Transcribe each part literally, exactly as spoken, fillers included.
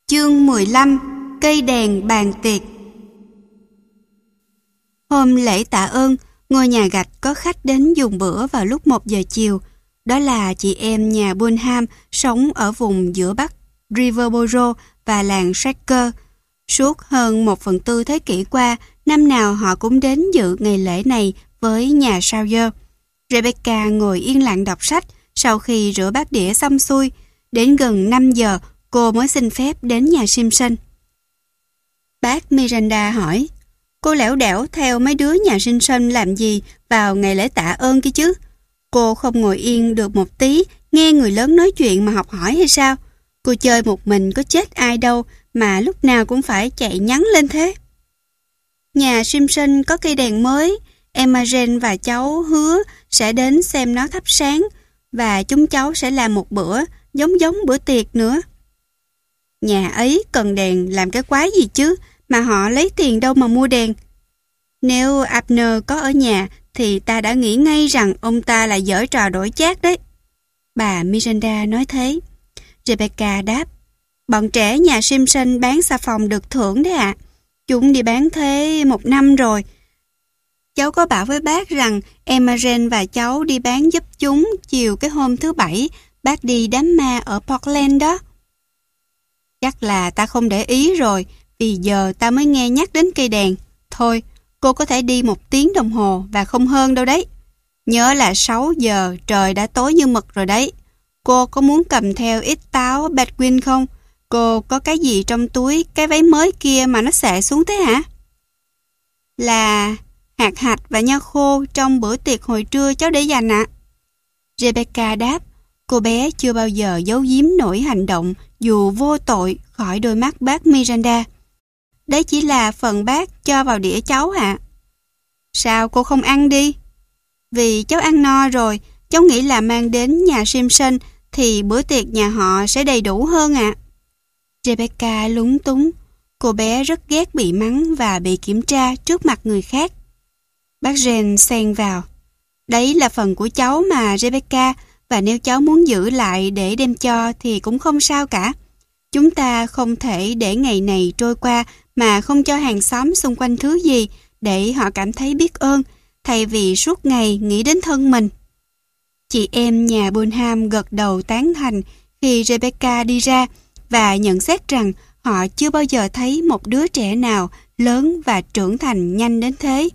Chương mười lăm. Cây đèn bàn tiệc. Hôm lễ tạ ơn, ngôi nhà gạch có khách đến dùng bữa vào lúc một giờ chiều. Đó là chị em nhà Bunham sống ở vùng giữa Bắc Riverboro và làng Shaker. Suốt hơn một phần tư thế kỷ qua, năm nào họ cũng đến dự ngày lễ này với nhà Sawyer. Rebecca ngồi yên lặng đọc sách sau khi rửa bát đĩa xong xuôi. Đến gần năm giờ, cô mới xin phép đến nhà Simpson. Bác Miranda hỏi, cô lẻo đẻo theo mấy đứa nhà Simpson làm gì vào ngày lễ tạ ơn kia chứ? Cô không ngồi yên được một tí, nghe người lớn nói chuyện mà học hỏi hay sao? Cô chơi một mình có chết ai đâu mà lúc nào cũng phải chạy nhắn lên thế. Nhà Simpson có cây đèn mới, Emma Jane và cháu hứa sẽ đến xem nó thắp sáng và chúng cháu sẽ làm một bữa giống giống bữa tiệc nữa. Nhà ấy cần đèn làm cái quái gì chứ, mà họ lấy tiền đâu mà mua đèn. Nếu Abner có ở nhà thì ta đã nghĩ ngay rằng ông ta là giở trò đổi chác đấy. Bà Miranda nói thế. Rebecca đáp, bọn trẻ nhà Simpson bán xà phòng được thưởng đấy ạ. À. Chúng đi bán thế một năm rồi. Cháu có bảo với bác rằng Emma Jane và cháu đi bán giúp chúng chiều cái hôm thứ bảy bác đi đám ma ở Portland đó. Chắc là ta không để ý rồi, vì giờ ta mới nghe nhắc đến cây đèn. Thôi, cô có thể đi một tiếng đồng hồ và không hơn đâu đấy. Nhớ là sáu giờ trời đã tối như mực rồi đấy. Cô có muốn cầm theo ít táo Bedouin không? Cô có cái gì trong túi cái váy mới kia mà nó xệ xuống thế hả? Là hạt hạch và nho khô trong bữa tiệc hồi trưa cháu để dành ạ. À. Rebecca đáp, cô bé chưa bao giờ giấu giếm nổi hành động dù vô tội khỏi đôi mắt bác Miranda. Đấy chỉ là phần bác cho vào đĩa cháu ạ. À. Sao cô không ăn đi? Vì cháu ăn no rồi, cháu nghĩ là mang đến nhà Simpson thì bữa tiệc nhà họ sẽ đầy đủ hơn ạ. À. Rebecca lúng túng. Cô bé rất ghét bị mắng và bị kiểm tra trước mặt người khác. Bác Jane xen vào. Đấy là phần của cháu mà Rebecca, và nếu cháu muốn giữ lại để đem cho thì cũng không sao cả. Chúng ta không thể để ngày này trôi qua mà không cho hàng xóm xung quanh thứ gì để họ cảm thấy biết ơn, thay vì suốt ngày nghĩ đến thân mình. Chị em nhà Bunham gật đầu tán thành khi Rebecca đi ra và nhận xét rằng họ chưa bao giờ thấy một đứa trẻ nào lớn và trưởng thành nhanh đến thế.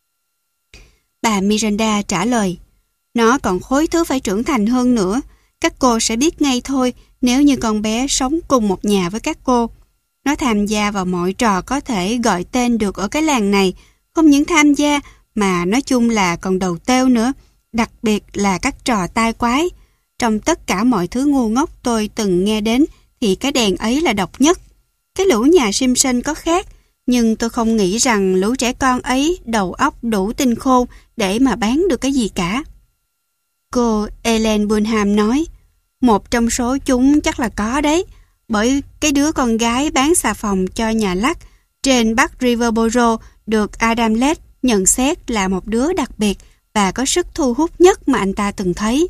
Bà Miranda trả lời, nó còn khối thứ phải trưởng thành hơn nữa. Các cô sẽ biết ngay thôi nếu như con bé sống cùng một nhà với các cô. Nó tham gia vào mọi trò có thể gọi tên được ở cái làng này. Không những tham gia mà nói chung là còn đầu têu nữa. Đặc biệt là các trò tai quái. Trong tất cả mọi thứ ngu ngốc tôi từng nghe đến thì cái đèn ấy là độc nhất. Cái lũ nhà Simpson có khác, nhưng tôi không nghĩ rằng lũ trẻ con ấy đầu óc đủ tinh khôn để mà bán được cái gì cả. Cô Ellen Bunham nói, một trong số chúng chắc là có đấy, bởi cái đứa con gái bán xà phòng cho nhà lắc trên Bắc Riverboro được Adam Lett nhận xét là một đứa đặc biệt và có sức thu hút nhất mà anh ta từng thấy.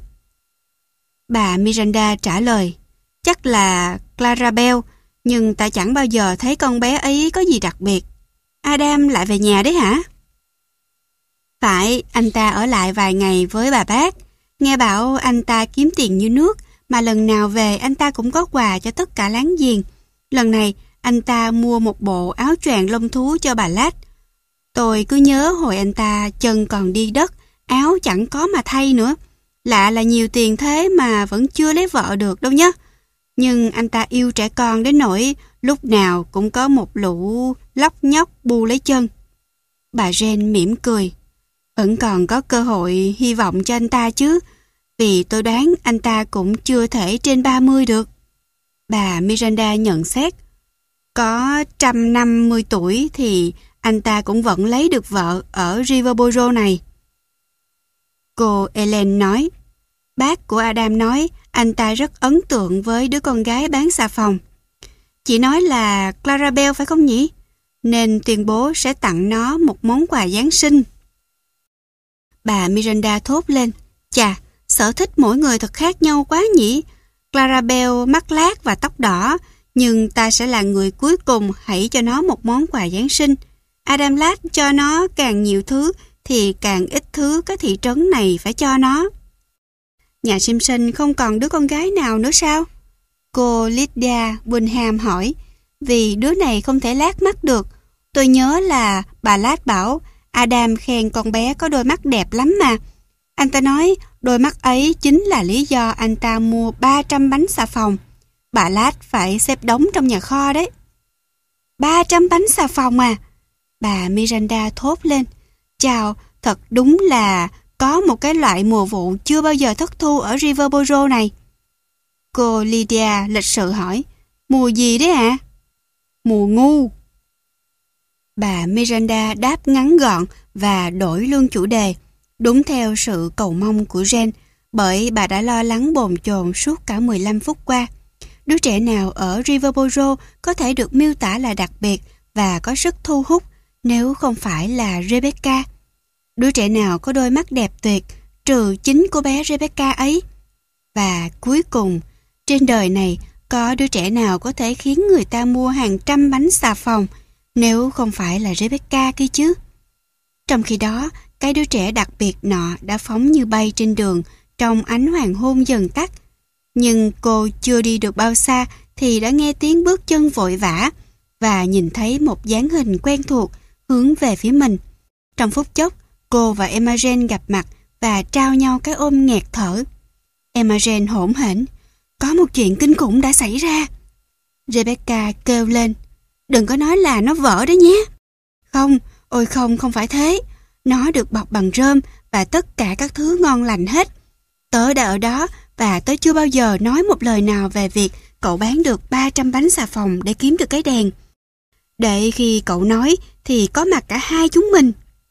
Bà Miranda trả lời, chắc là Clara Bell, nhưng ta chẳng bao giờ thấy con bé ấy có gì đặc biệt. Adam lại về nhà đấy hả? Phải, anh ta ở lại vài ngày với bà bác. Nghe bảo anh ta kiếm tiền như nước, mà lần nào về anh ta cũng có quà cho tất cả láng giềng. Lần này, anh ta mua một bộ áo choàng lông thú cho bà Lách. Tôi cứ nhớ hồi anh ta chân còn đi đất, áo chẳng có mà thay nữa. Lạ là nhiều tiền thế mà vẫn chưa lấy vợ được đâu nhá. Nhưng anh ta yêu trẻ con đến nỗi lúc nào cũng có một lũ lóc nhóc bu lấy chân. Bà Jane mỉm cười. Vẫn còn có cơ hội hy vọng cho anh ta chứ, vì tôi đoán anh ta cũng chưa thể trên ba mươi được. Bà Miranda nhận xét, có trăm năm mươi tuổi thì anh ta cũng vẫn lấy được vợ ở Riverboro này. Cô Ellen nói, bác của Adam nói anh ta rất ấn tượng với đứa con gái bán xà phòng. Chị nói là Clara Bell phải không nhỉ? Nên tuyên bố sẽ tặng nó một món quà Giáng sinh. Bà Miranda thốt lên, chà, sở thích mỗi người thật khác nhau quá nhỉ. Clara Bell mắt lác và tóc đỏ, nhưng ta sẽ là người cuối cùng hãy cho nó một món quà Giáng sinh. Adam Ladd cho nó càng nhiều thứ thì càng ít thứ cái thị trấn này phải cho nó. Nhà Simpson không còn đứa con gái nào nữa sao? Cô Lydia Bunham hỏi. Vì đứa này không thể lác mắt được. Tôi nhớ là bà Ladd bảo Adam khen con bé có đôi mắt đẹp lắm mà. Anh ta nói đôi mắt ấy chính là lý do anh ta mua ba trăm bánh xà phòng. Bà Ladd phải xếp đống trong nhà kho đấy. ba trăm bánh xà phòng à? Bà Miranda thốt lên. Chào, thật đúng là có một cái loại mùa vụ chưa bao giờ thất thu ở Riverboro này. Cô Lydia lịch sự hỏi. Mùa gì đấy ạ? À? Mùa ngu. Bà Miranda đáp ngắn gọn và đổi luôn chủ đề, đúng theo sự cầu mong của Jen, bởi bà đã lo lắng bồn chồn suốt cả mười lăm phút qua. Đứa trẻ nào ở Riverboro có thể được miêu tả là đặc biệt và có sức thu hút nếu không phải là Rebecca? Đứa trẻ nào có đôi mắt đẹp tuyệt trừ chính cô bé Rebecca ấy? Và cuối cùng, trên đời này có đứa trẻ nào có thể khiến người ta mua hàng trăm bánh xà phòng nếu không phải là Rebecca kia chứ? Trong khi đó, cái đứa trẻ đặc biệt nọ đã phóng như bay trên đường trong ánh hoàng hôn dần tắt. Nhưng cô chưa đi được bao xa thì đã nghe tiếng bước chân vội vã và nhìn thấy một dáng hình quen thuộc hướng về phía mình. Trong phút chốc, cô và Emma Jane gặp mặt và trao nhau cái ôm nghẹt thở. Emma Jane hỗn hển. Có một chuyện kinh khủng đã xảy ra. Rebecca kêu lên. Đừng có nói là nó vỡ đó nhé. Không, ôi không, không phải thế. Nó được bọc bằng rơm và tất cả các thứ ngon lành hết. Tớ đã ở đó và tớ chưa bao giờ nói một lời nào về việc cậu bán được ba trăm bánh xà phòng để kiếm được cái đèn. Để khi cậu nói thì có mặt cả hai chúng mình.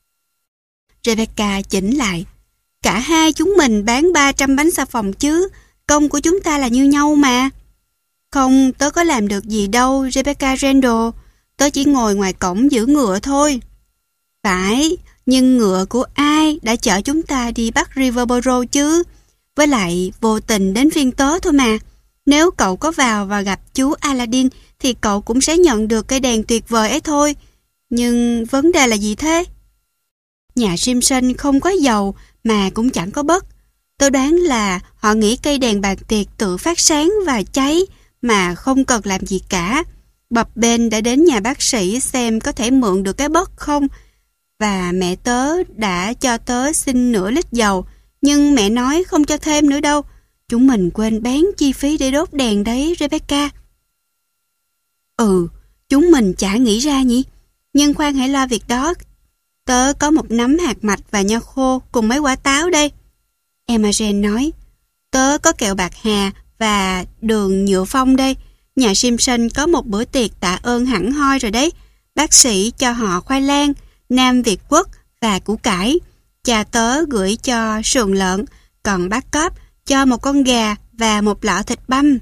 Rebecca chỉnh lại. Cả hai chúng mình bán ba trăm bánh xà phòng chứ, công của chúng ta là như nhau mà. Không, tớ có làm được gì đâu, Rebecca Randall. Tớ chỉ ngồi ngoài cổng giữ ngựa thôi. Phải, nhưng ngựa của ai đã chở chúng ta đi bắt Riverboro chứ? Với lại, vô tình đến phiên tớ thôi mà. Nếu cậu có vào và gặp chú Aladdin thì cậu cũng sẽ nhận được cây đèn tuyệt vời ấy thôi. Nhưng vấn đề là gì thế? Nhà Simpson không có dầu mà cũng chẳng có bất. Tôi đoán là họ nghĩ cây đèn bàn tiệc tự phát sáng và cháy mà không cần làm gì cả. Bập bênh đã đến nhà bác sĩ xem có thể mượn được cái bất không. Và mẹ tớ đã cho tớ xin nửa lít dầu. Nhưng mẹ nói không cho thêm nữa đâu. Chúng mình quên bán chi phí để đốt đèn đấy, Rebecca. Ừ, chúng mình chả nghĩ ra nhỉ. Nhưng khoan hãy lo việc đó. Tớ có một nắm hạt mạch và nho khô cùng mấy quả táo đây. Emma Jane nói. Tớ có kẹo bạc hà và đường nhựa phong đây. Nhà Simpson có một bữa tiệc tạ ơn hẳn hoi rồi đấy. Bác sĩ cho họ khoai lang, Nam Việt Quốc và củ cải. Cha tớ gửi cho sườn lợn, còn bác Cóp cho một con gà và một lọ thịt băm.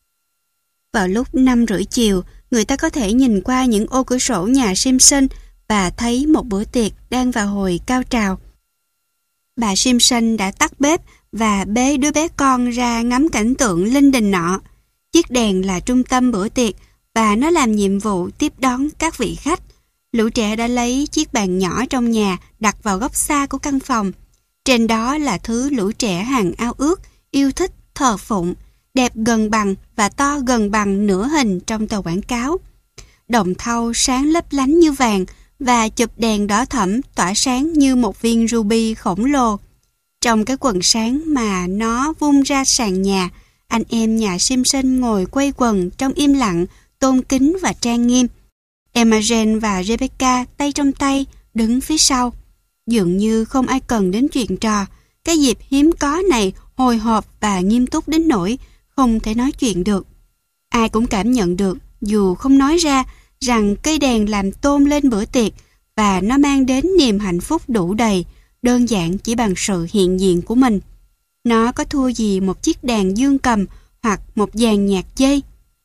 Vào lúc năm rưỡi chiều, người ta có thể nhìn qua những ô cửa sổ nhà Simpson và thấy một bữa tiệc đang vào hồi cao trào. Bà Simpson đã tắt bếp và bế đứa bé con ra ngắm cảnh tượng linh đình nọ. Chiếc đèn là trung tâm bữa tiệc và nó làm nhiệm vụ tiếp đón các vị khách. Lũ trẻ đã lấy chiếc bàn nhỏ trong nhà đặt vào góc xa của căn phòng. Trên đó là thứ lũ trẻ hàng ao ước, yêu thích, thờ phụng, đẹp gần bằng và to gần bằng nửa hình trong tờ quảng cáo. Đồng thau sáng lấp lánh như vàng và chụp đèn đỏ thẫm tỏa sáng như một viên ruby khổng lồ. Trong cái quần sáng mà nó vung ra sàn nhà, anh em nhà Simpson ngồi quây quần trong im lặng, tôn kính và trang nghiêm. Emma Jane và Rebecca tay trong tay đứng phía sau. Dường như không ai cần đến chuyện trò. Cái dịp hiếm có này hồi hộp và nghiêm túc đến nỗi không thể nói chuyện được. Ai cũng cảm nhận được, dù không nói ra, rằng cây đèn làm tôn lên bữa tiệc và nó mang đến niềm hạnh phúc đủ đầy, đơn giản chỉ bằng sự hiện diện của mình. Nó có thua gì một chiếc đàn dương cầm hoặc một dàn nhạc dây?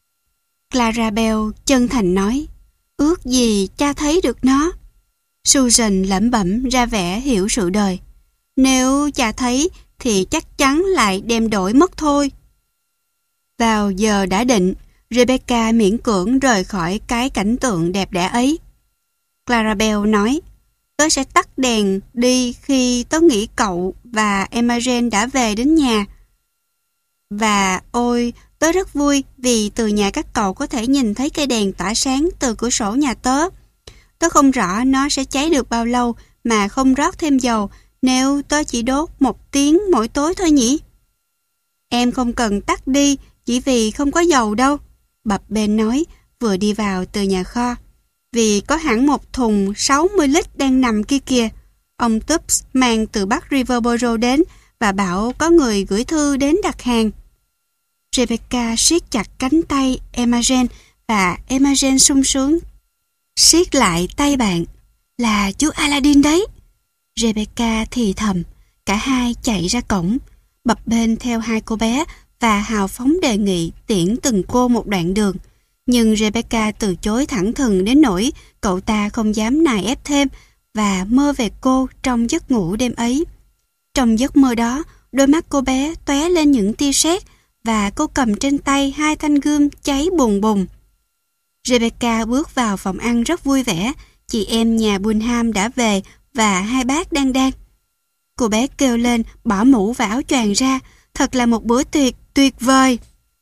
Clara Bell chân thành nói, ước gì cha thấy được nó. Susan lẩm bẩm ra vẻ hiểu sự đời. Nếu cha thấy thì chắc chắn lại đem đổi mất thôi. Vào giờ đã định, Rebecca miễn cưỡng rời khỏi cái cảnh tượng đẹp đẽ ấy. Clarabelle nói, tớ sẽ tắt đèn đi khi tớ nghĩ cậu và Emma Jane đã về đến nhà. Và ôi, tớ rất vui vì từ nhà các cậu có thể nhìn thấy cây đèn tỏa sáng từ cửa sổ nhà tớ. Tớ không rõ nó sẽ cháy được bao lâu mà không rót thêm dầu nếu tớ chỉ đốt một tiếng mỗi tối thôi nhỉ? Em không cần tắt đi chỉ vì không có dầu đâu, bập bênh nói vừa đi vào từ nhà kho. Vì có hẳn một thùng sáu mươi lít đang nằm kia kìa. Ông Tubbs mang từ Bắc Riverboro đến và bảo có người gửi thư đến đặt hàng. Rebecca siết chặt cánh tay Emma Jane và Emma Jane sung sướng siết lại tay bạn. Là chú Aladdin đấy. Rebecca thì thầm. Cả hai chạy ra cổng, bập bênh theo hai cô bé và hào phóng đề nghị tiễn từng cô một đoạn đường. Nhưng Rebecca từ chối thẳng thừng đến nỗi cậu ta không dám nài ép thêm và mơ về cô trong giấc ngủ đêm ấy. Trong giấc mơ đó, đôi mắt cô bé tóe lên những tia sét và cô cầm trên tay hai thanh gươm cháy bùng bùng. Rebecca bước vào phòng ăn rất vui vẻ. Chị em nhà Bunham đã về và hai bác đang đang. Cô bé kêu lên, bỏ mũ và áo choàng ra. Thật là một bữa tiệc tuyệt vời.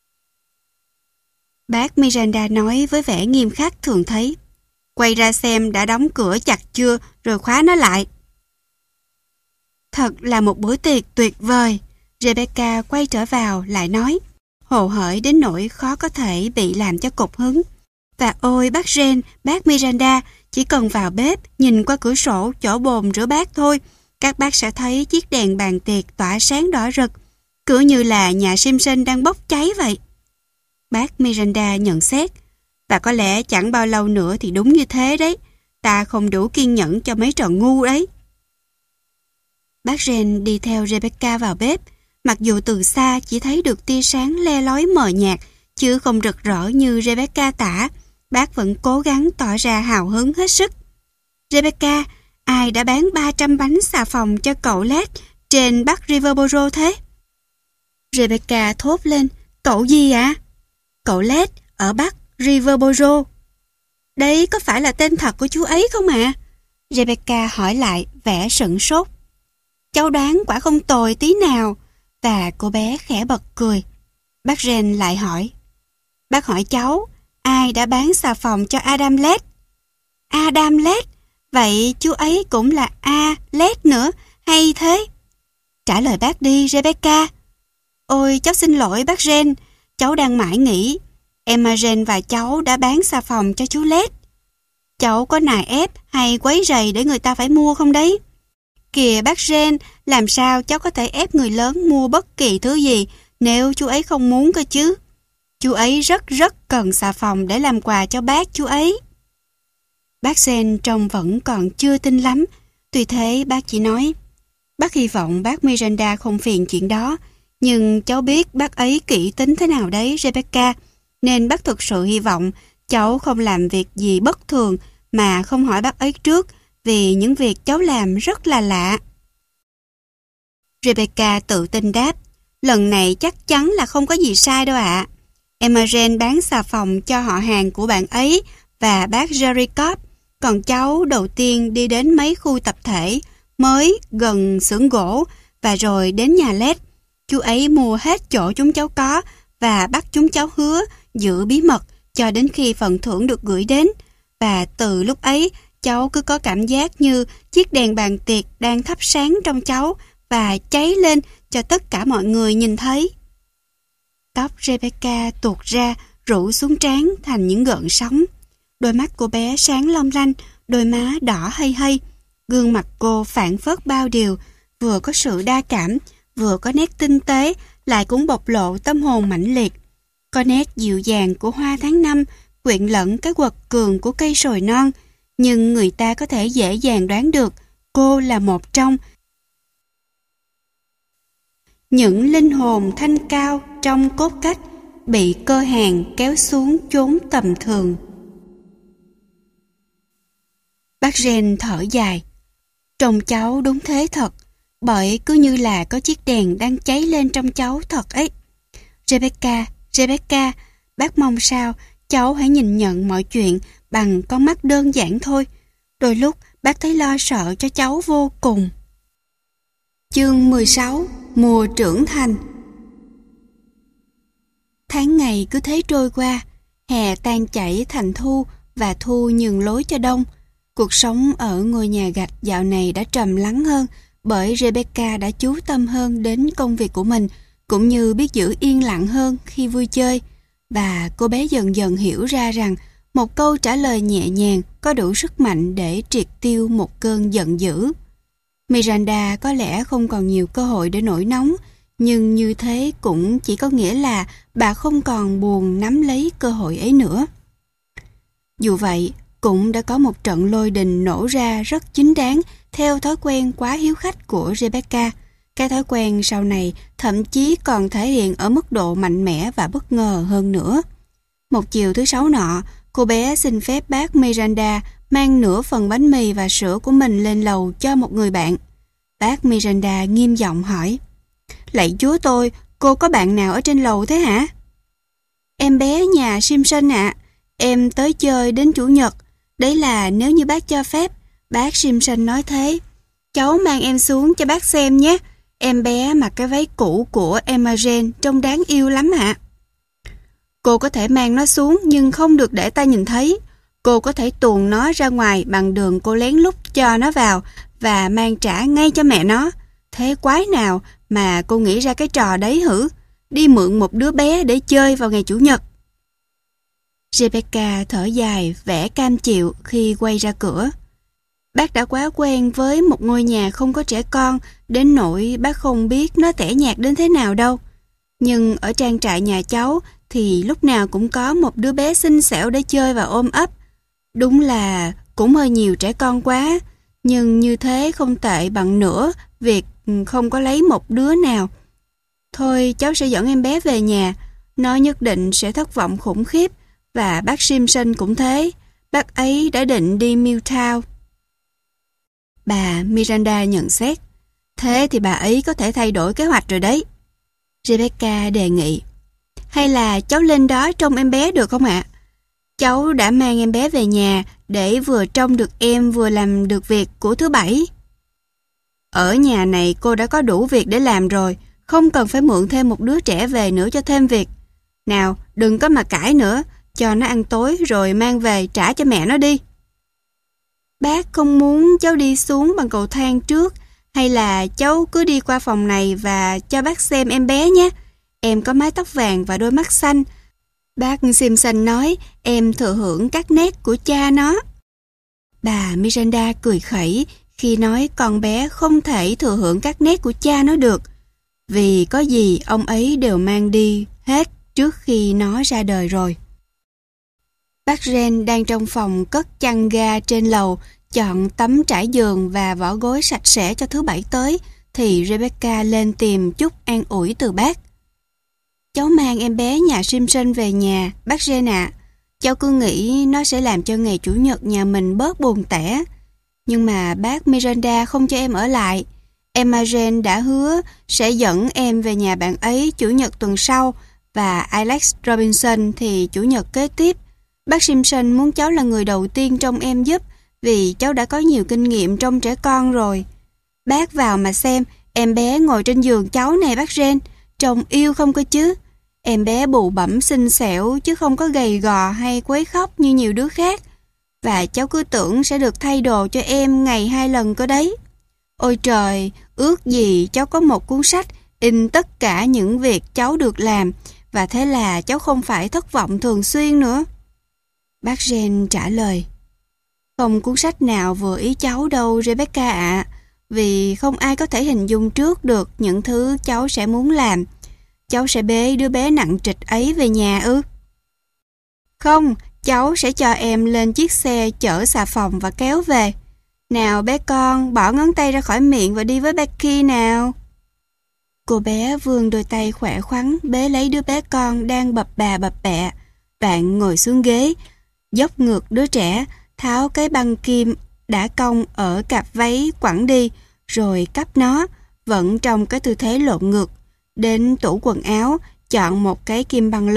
Bác Miranda nói với vẻ nghiêm khắc thường thấy. Quay ra xem đã đóng cửa chặt chưa rồi khóa nó lại. Thật là một bữa tiệc tuyệt vời. Rebecca quay trở vào lại nói, hồ hởi đến nỗi khó có thể bị làm cho cục hứng. Và ôi bác Jane, bác Miranda, chỉ cần vào bếp nhìn qua cửa sổ chỗ bồn rửa bát thôi, các bác sẽ thấy chiếc đèn bàn tiệc tỏa sáng đỏ rực, cứ như là nhà Simpson đang bốc cháy vậy. Bác Miranda nhận xét, và có lẽ chẳng bao lâu nữa thì đúng như thế đấy, ta không đủ kiên nhẫn cho mấy trò ngu đấy. Bác Jane đi theo Rebecca vào bếp, mặc dù từ xa chỉ thấy được tia sáng le lói mờ nhạt, chứ không rực rỡ như Rebecca tả. Bác vẫn cố gắng tỏ ra hào hứng hết sức. Rebecca, ai đã bán ba trăm bánh xà phòng cho cậu Led trên Bắc Riverboro thế? Rebecca thốt lên, cậu gì ạ? À? Cậu Led ở Bắc Riverboro. Đấy có phải là tên thật của chú ấy không ạ? À? Rebecca hỏi lại vẻ sửng sốt. Cháu đoán quả không tồi tí nào. Và cô bé khẽ bật cười. Bác Jane lại hỏi. Bác hỏi cháu, ai đã bán xà phòng cho Adam Led? Adam Led? Vậy chú ấy cũng là A. Led nữa, hay thế? Trả lời bác đi, Rebecca. Ôi, cháu xin lỗi bác Jane, cháu đang mãi nghĩ. Emma Jane và cháu đã bán xà phòng cho chú Led. Cháu có nài ép hay quấy rầy để người ta phải mua không đấy? Kìa bác Jane, làm sao cháu có thể ép người lớn mua bất kỳ thứ gì nếu chú ấy không muốn cơ chứ? Chú ấy rất rất cần xà phòng để làm quà cho bác chú ấy. Bác Jane trông vẫn còn chưa tin lắm. Tuy thế bác chỉ nói, bác hy vọng bác Miranda không phiền chuyện đó. Nhưng cháu biết bác ấy kỹ tính thế nào đấy, Rebecca. Nên bác thực sự hy vọng cháu không làm việc gì bất thường mà không hỏi bác ấy trước, vì những việc cháu làm rất là lạ. Rebecca tự tin đáp, lần này chắc chắn là không có gì sai đâu ạ. À. Emma Jane bán xà phòng cho họ hàng của bạn ấy và bác Jerry Cobb. Còn cháu đầu tiên đi đến mấy khu tập thể mới gần xưởng gỗ và rồi đến nhà Led. Chú ấy mua hết chỗ chúng cháu có và bắt chúng cháu hứa giữ bí mật cho đến khi phần thưởng được gửi đến. Và từ lúc ấy, cháu cứ có cảm giác như chiếc đèn bàn tiệc đang thắp sáng trong cháu và cháy lên cho tất cả mọi người nhìn thấy. Tóc Rebecca tuột ra, rủ xuống trán thành những gợn sóng. Đôi mắt cô bé sáng long lanh, đôi má đỏ hây hây. Gương mặt cô phảng phất bao điều, vừa có sự đa cảm, vừa có nét tinh tế, lại cũng bộc lộ tâm hồn mãnh liệt. Có nét dịu dàng của hoa tháng năm, quyện lẫn cái quật cường của cây sồi non. Nhưng người ta có thể dễ dàng đoán được cô là một trong những linh hồn thanh cao trong cốt cách bị cơ hàn kéo xuống chốn tầm thường. Bác Jane thở dài. Trông cháu đúng thế thật, bởi cứ như là có chiếc đèn đang cháy lên trong cháu thật ấy. Rebecca, Rebecca, bác mong sao cháu hãy nhìn nhận mọi chuyện bằng con mắt đơn giản thôi. Đôi lúc bác thấy lo sợ cho cháu vô cùng. Chương mười sáu. Mùa trưởng thành. Tháng ngày cứ thế trôi qua, hè tan chảy thành thu và thu nhường lối cho đông. Cuộc sống ở ngôi nhà gạch dạo này đã trầm lắng hơn bởi Rebecca đã chú tâm hơn đến công việc của mình, cũng như biết giữ yên lặng hơn khi vui chơi. Và cô bé dần dần hiểu ra rằng một câu trả lời nhẹ nhàng có đủ sức mạnh để triệt tiêu một cơn giận dữ. Miranda có lẽ không còn nhiều cơ hội để nổi nóng, nhưng như thế cũng chỉ có nghĩa là bà không còn buồn nắm lấy cơ hội ấy nữa. Dù vậy, cũng đã có một trận lôi đình nổ ra rất chính đáng theo thói quen quá hiếu khách của Rebecca. Cái thói quen sau này thậm chí còn thể hiện ở mức độ mạnh mẽ và bất ngờ hơn nữa. Một chiều thứ sáu nọ, cô bé xin phép bác Miranda mang nửa phần bánh mì và sữa của mình lên lầu cho một người bạn. Bác Miranda nghiêm giọng hỏi: "Lạy Chúa tôi, cô có bạn nào ở trên lầu thế hả?" "Em bé nhà Simpson ạ. Em tới chơi đến Chủ nhật. Đấy là nếu như bác cho phép." Bác Simpson nói thế. "Cháu mang em xuống cho bác xem nhé. Em bé mặc cái váy cũ của Emma Jane trông đáng yêu lắm ạ." "Cô có thể mang nó xuống nhưng không được để ta nhìn thấy. Cô có thể tuồn nó ra ngoài bằng đường cô lén lút cho nó vào và mang trả ngay cho mẹ nó. Thế quái nào mà cô nghĩ ra cái trò đấy hử? Đi mượn một đứa bé để chơi vào ngày Chủ nhật." Rebecca thở dài, vẻ cam chịu khi quay ra cửa. Bác đã quá quen với một ngôi nhà không có trẻ con, đến nỗi bác không biết nó tẻ nhạt đến thế nào đâu. Nhưng ở trang trại nhà cháu thì lúc nào cũng có một đứa bé xinh xẻo để chơi và ôm ấp. Đúng là cũng hơi nhiều trẻ con quá, nhưng như thế không tệ bằng nữa việc không có lấy một đứa nào. Thôi cháu sẽ dẫn em bé về nhà, nó nhất định sẽ thất vọng khủng khiếp, và bác Simpson cũng thế, bác ấy đã định đi Milltown. Bà Miranda nhận xét: "Thế thì bà ấy có thể thay đổi kế hoạch rồi đấy." Rebecca đề nghị: "Hay là cháu lên đó trông em bé được không ạ? Cháu đã mang em bé về nhà để vừa trông được em vừa làm được việc của thứ bảy." "Ở nhà này cô đã có đủ việc để làm rồi, không cần phải mượn thêm một đứa trẻ về nữa cho thêm việc. Nào, đừng có mà cãi nữa, cho nó ăn tối rồi mang về trả cho mẹ nó đi." "Bác không muốn cháu đi xuống bằng cầu thang trước, hay là cháu cứ đi qua phòng này và cho bác xem em bé nhé. Em có mái tóc vàng và đôi mắt xanh. Bác Simpson nói em thừa hưởng các nét của cha nó." Bà Miranda cười khẩy khi nói con bé không thể thừa hưởng các nét của cha nó được, vì có gì ông ấy đều mang đi hết trước khi nó ra đời rồi. Bác Ren đang trong phòng cất chăn ga trên lầu, chọn tấm trải giường và vỏ gối sạch sẽ cho thứ bảy tới, thì Rebecca lên tìm chút an ủi từ bác. "Cháu mang em bé nhà Simpson về nhà, bác Ren ạ. Cháu cứ nghĩ nó sẽ làm cho ngày Chủ nhật nhà mình bớt buồn tẻ. Nhưng mà bác Miranda không cho em ở lại. Emma Jane đã hứa sẽ dẫn em về nhà bạn ấy Chủ nhật tuần sau, và Alex Robinson thì Chủ nhật kế tiếp. Bác Simpson muốn cháu là người đầu tiên trông em giúp, vì cháu đã có nhiều kinh nghiệm trông trẻ con rồi. Bác vào mà xem, em bé ngồi trên giường cháu này bác Ren, trông yêu không cơ chứ? Em bé bụ bẫm xinh xẻo chứ không có gầy gò hay quấy khóc như nhiều đứa khác. Và cháu cứ tưởng sẽ được thay đồ cho em ngày hai lần cơ đấy. Ôi trời, ước gì cháu có một cuốn sách in tất cả những việc cháu được làm, và thế là cháu không phải thất vọng thường xuyên nữa." Bác Ren trả lời: "Không cuốn sách nào vừa ý cháu đâu Rebecca ạ, vì không ai có thể hình dung trước được những thứ cháu sẽ muốn làm. Cháu sẽ bế đứa bé nặng trịch ấy về nhà ư?" "Không, cháu sẽ cho em lên chiếc xe chở xà phòng và kéo về. Nào bé con, bỏ ngón tay ra khỏi miệng và đi với Becky nào." Cô bé vươn đôi tay khỏe khoắn bế lấy đứa bé con đang bập bà bập bẹ. Bạn ngồi xuống ghế, dốc ngược đứa trẻ, tháo cái băng kim đã cong ở cặp váy quẳng đi, rồi cắp nó, vẫn trong cái tư thế lộn ngược, đến tủ quần áo, chọn một cái kim băng lớn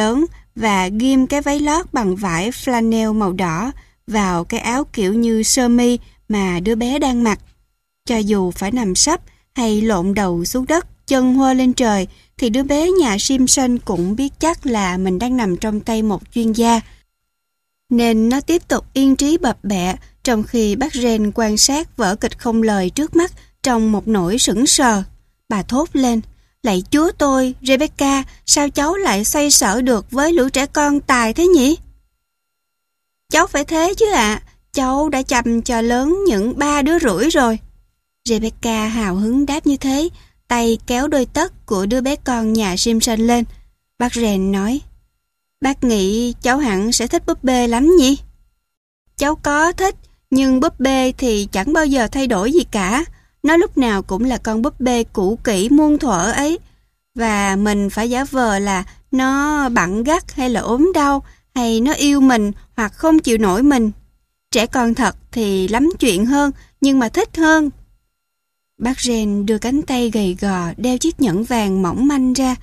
và ghim cái váy lót bằng vải flannel màu đỏ vào cái áo kiểu như sơ mi mà đứa bé đang mặc. Cho dù phải nằm sấp hay lộn đầu xuống đất, chân huơ lên trời, thì đứa bé nhà Simpson cũng biết chắc là mình đang nằm trong tay một chuyên gia. Nên nó tiếp tục yên trí bập bẹ, trong khi bác Jane quan sát vở kịch không lời trước mắt trong một nỗi sững sờ. Bà thốt lên: "Lạy Chúa tôi, Rebecca, sao cháu lại xoay sở được với lũ trẻ con tài thế nhỉ?" "Cháu phải thế chứ ạ, à. Cháu đã chăm cho lớn những ba đứa rưỡi rồi." Rebecca hào hứng đáp như thế, tay kéo đôi tất của đứa bé con nhà Simpson lên. Bác Jane nói: "Bác nghĩ cháu hẳn sẽ thích búp bê lắm nhỉ?" "Cháu có thích, nhưng búp bê thì chẳng bao giờ thay đổi gì cả. Nó lúc nào cũng là con búp bê cũ kỹ muôn thuở ấy. Và mình phải giả vờ là nó bặn gắt hay là ốm đau, hay nó yêu mình hoặc không chịu nổi mình. Trẻ con thật thì lắm chuyện hơn, nhưng mà thích hơn." Bác Jane đưa cánh tay gầy gò đeo chiếc nhẫn vàng mỏng manh ra.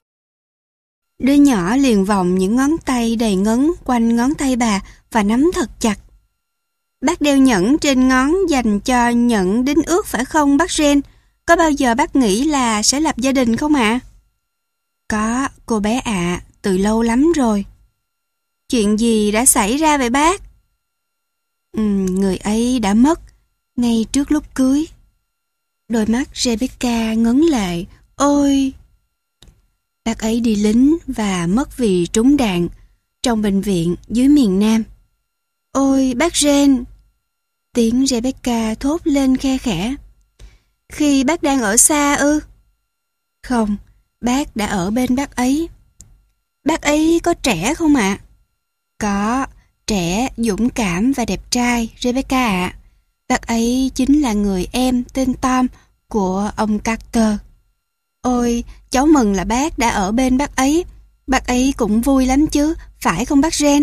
Đứa nhỏ liền vòng những ngón tay đầy ngấn quanh ngón tay bà và nắm thật chặt. "Bác đeo nhẫn trên ngón dành cho nhẫn đính ước phải không bác Jane? Có bao giờ bác nghĩ là sẽ lập gia đình không ạ?" "Có, cô bé ạ, từ lâu lắm rồi." "Chuyện gì đã xảy ra vậy bác?" Ừ, người ấy đã mất ngay trước lúc cưới." Đôi mắt Rebecca ngấn lệ. "Ôi!" "Bác ấy đi lính và mất vì trúng đạn trong bệnh viện dưới miền Nam." "Ôi, bác Jane!" Tiếng Rebecca thốt lên khe khẽ. "Khi bác đang ở xa ư?" "Không, bác đã ở bên bác ấy." "Bác ấy có trẻ không ạ?" "Có, trẻ, dũng cảm và đẹp trai, Rebecca ạ. Bác ấy chính là người em tên Tom của ông Carter." "Ôi, cháu mừng là bác đã ở bên bác ấy. Bác ấy cũng vui lắm chứ, phải không bác Jane?"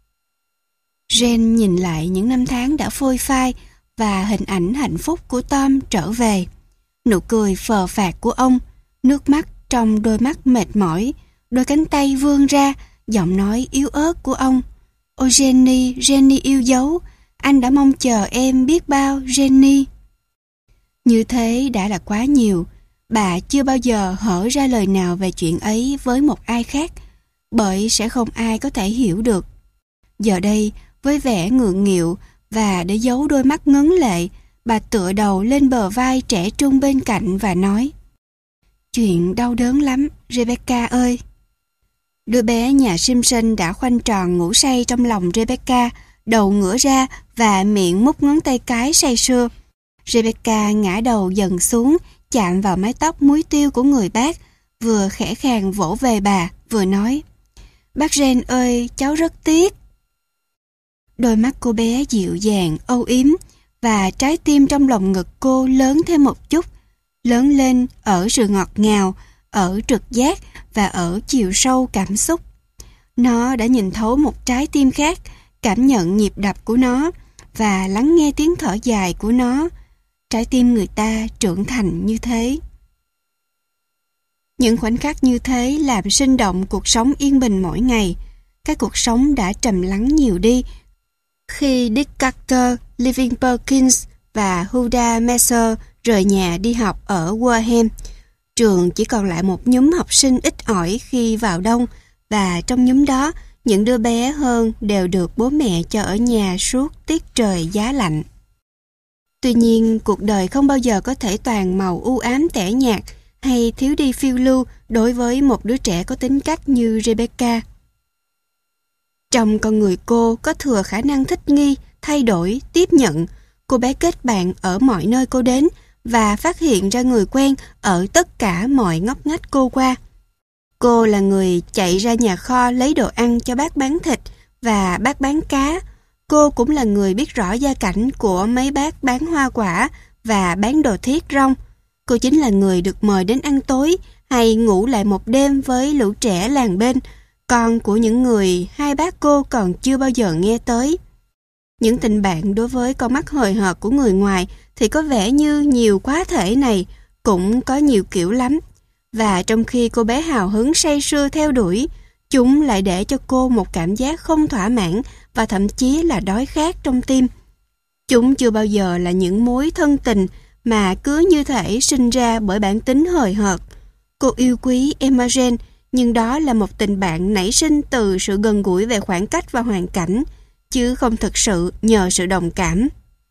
Jane nhìn lại những năm tháng đã phôi phai và hình ảnh hạnh phúc của Tom trở về. Nụ cười phờ phạc của ông, nước mắt trong đôi mắt mệt mỏi, đôi cánh tay vươn ra, giọng nói yếu ớt của ông. "Ôi Jenny, Jenny yêu dấu, anh đã mong chờ em biết bao, Jenny." Như thế đã là quá nhiều. Bà chưa bao giờ hở ra lời nào về chuyện ấy với một ai khác, bởi sẽ không ai có thể hiểu được. Giờ đây, với vẻ ngượng nghịu và để giấu đôi mắt ngấn lệ, bà tựa đầu lên bờ vai trẻ trung bên cạnh và nói: "Chuyện đau đớn lắm, Rebecca ơi." Đứa bé nhà Simpson đã khoanh tròn ngủ say trong lòng Rebecca, đầu ngửa ra và miệng mút ngón tay cái say sưa. Rebecca ngã đầu dần xuống, chạm vào mái tóc muối tiêu của người bác, vừa khẽ khàng vỗ về bà, vừa nói: "Bác Jane ơi, cháu rất tiếc." Đôi mắt cô bé dịu dàng, âu yếm, và trái tim trong lòng ngực cô lớn thêm một chút, lớn lên ở sự ngọt ngào, ở trực giác và ở chiều sâu cảm xúc. Nó đã nhìn thấu một trái tim khác, cảm nhận nhịp đập của nó và lắng nghe tiếng thở dài của nó. Trái tim người ta trưởng thành như thế. Những khoảnh khắc như thế làm sinh động cuộc sống yên bình mỗi ngày. Cái cuộc sống đã trầm lắng nhiều đi khi Dick Carter, Living Perkins và Huda Mercer rời nhà đi học ở Wareham. Trường chỉ còn lại một nhóm học sinh ít ỏi khi vào đông, và trong nhóm đó, những đứa bé hơn đều được bố mẹ cho ở nhà suốt tiết trời giá lạnh. Tuy nhiên, cuộc đời không bao giờ có thể toàn màu u ám tẻ nhạt hay thiếu đi phiêu lưu đối với một đứa trẻ có tính cách như Rebecca. Trong con người cô có thừa khả năng thích nghi, thay đổi, tiếp nhận. Cô bé kết bạn ở mọi nơi cô đến và phát hiện ra người quen ở tất cả mọi ngóc ngách cô qua. Cô là người chạy ra nhà kho lấy đồ ăn cho bác bán thịt và bác bán cá. Cô cũng là người biết rõ gia cảnh của mấy bác bán hoa quả và bán đồ thiết rong. Cô chính là người được mời đến ăn tối hay ngủ lại một đêm với lũ trẻ làng bên, con của những người hai bác cô còn chưa bao giờ nghe tới. Những tình bạn đối với con mắt hời hợt của người ngoài thì có vẻ như nhiều quá thể này, cũng có nhiều kiểu lắm. Và trong khi cô bé hào hứng say sưa theo đuổi, chúng lại để cho cô một cảm giác không thỏa mãn và thậm chí là đói khát trong tim. Chúng chưa bao giờ là những mối thân tình mà cứ như thể sinh ra bởi bản tính hời hợt. Cô yêu quý Emma Jane, nhưng đó là một tình bạn nảy sinh từ sự gần gũi về khoảng cách và hoàn cảnh, chứ không thực sự nhờ sự đồng cảm.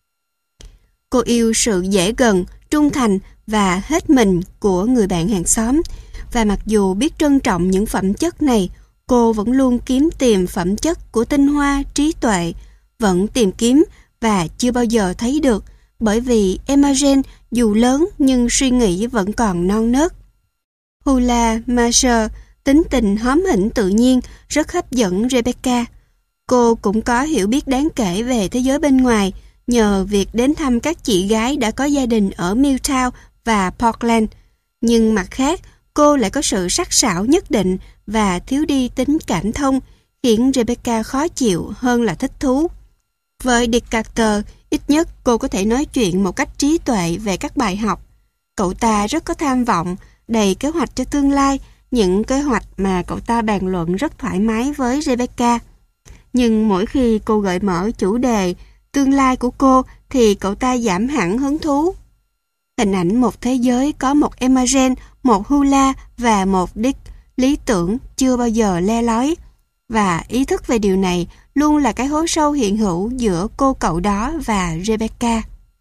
Cô yêu sự dễ gần, trung thành và hết mình của người bạn hàng xóm, và mặc dù biết trân trọng những phẩm chất này, cô vẫn luôn kiếm tìm phẩm chất của tinh hoa, trí tuệ, vẫn tìm kiếm và chưa bao giờ thấy được, bởi vì Emma Jane dù lớn nhưng suy nghĩ vẫn còn non nớt. Hula Marshall, tính tình hóm hỉnh tự nhiên, rất hấp dẫn Rebecca. Cô cũng có hiểu biết đáng kể về thế giới bên ngoài nhờ việc đến thăm các chị gái đã có gia đình ở Milltown và Portland. Nhưng mặt khác, cô lại có sự sắc sảo nhất định và thiếu đi tính cảm thông, khiến Rebecca khó chịu hơn là thích thú. Với Dick Carter, ít nhất cô có thể nói chuyện một cách trí tuệ về các bài học. Cậu ta rất có tham vọng, đầy kế hoạch cho tương lai, những kế hoạch mà cậu ta bàn luận rất thoải mái với Rebecca. Nhưng mỗi khi cô gợi mở chủ đề tương lai của cô thì cậu ta giảm hẳn hứng thú. Hình ảnh một thế giới có một Emma Jane, một Hula và một Dick lý tưởng chưa bao giờ le lói. Và ý thức về điều này luôn là cái hố sâu hiện hữu giữa cô cậu đó và Rebecca.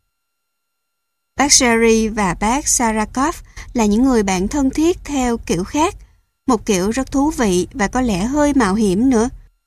Bác Sherry và bác Sarakov là những người bạn thân thiết theo kiểu khác, một kiểu rất thú vị và có lẽ hơi mạo hiểm nữa.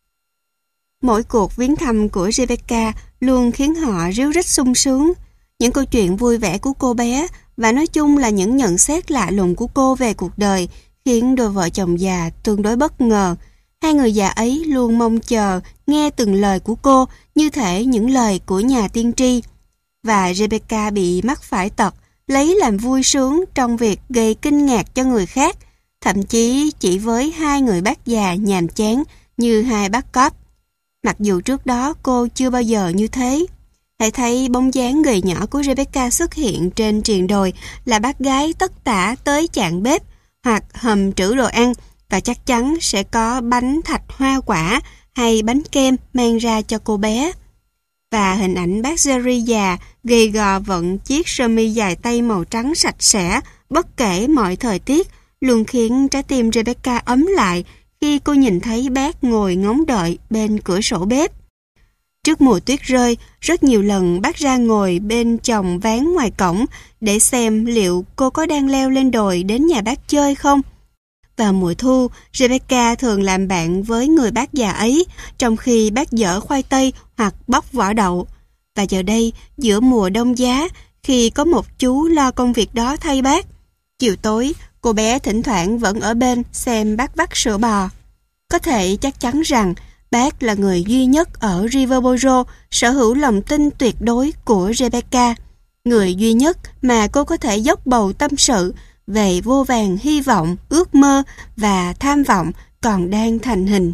Mỗi cuộc viếng thăm của Rebecca luôn khiến họ ríu rít sung sướng. Những câu chuyện vui vẻ của cô bé và nói chung là những nhận xét lạ lùng của cô về cuộc đời khiến đôi vợ chồng già tương đối bất ngờ. Hai người già ấy luôn mong chờ nghe từng lời của cô như thể những lời của nhà tiên tri. Và Rebecca bị mắc phải tật lấy làm vui sướng trong việc gây kinh ngạc cho người khác, thậm chí chỉ với hai người bác già nhàm chán như hai bác cóp. Mặc dù trước đó cô chưa bao giờ như thế. Hãy thấy bóng dáng gầy nhỏ của Rebecca xuất hiện trên triền đồi là bác gái tất tả tới chạn bếp hoặc hầm trữ đồ ăn, và chắc chắn sẽ có bánh thạch hoa quả hay bánh kem mang ra cho cô bé. Và hình ảnh bác Jerry già gầy gò vận chiếc sơ mi dài tay màu trắng sạch sẽ bất kể mọi thời tiết luôn khiến trái tim Rebecca ấm lại khi cô nhìn thấy bác ngồi ngóng đợi bên cửa sổ bếp. Trước mùa tuyết rơi, rất nhiều lần bác ra ngồi bên chồng ván ngoài cổng để xem liệu cô có đang leo lên đồi đến nhà bác chơi không. Vào mùa thu, Rebecca thường làm bạn với người bác già ấy, trong khi bác dỡ khoai tây hoặc bóc vỏ đậu. Và giờ đây, giữa mùa đông giá, khi có một chú lo công việc đó thay bác, chiều tối, cô bé thỉnh thoảng vẫn ở bên xem bác vắt sữa bò. Có thể chắc chắn rằng bác là người duy nhất ở Riverboro sở hữu lòng tin tuyệt đối của Rebecca, người duy nhất mà cô có thể dốc bầu tâm sự về vô vàn hy vọng, ước mơ và tham vọng còn đang thành hình.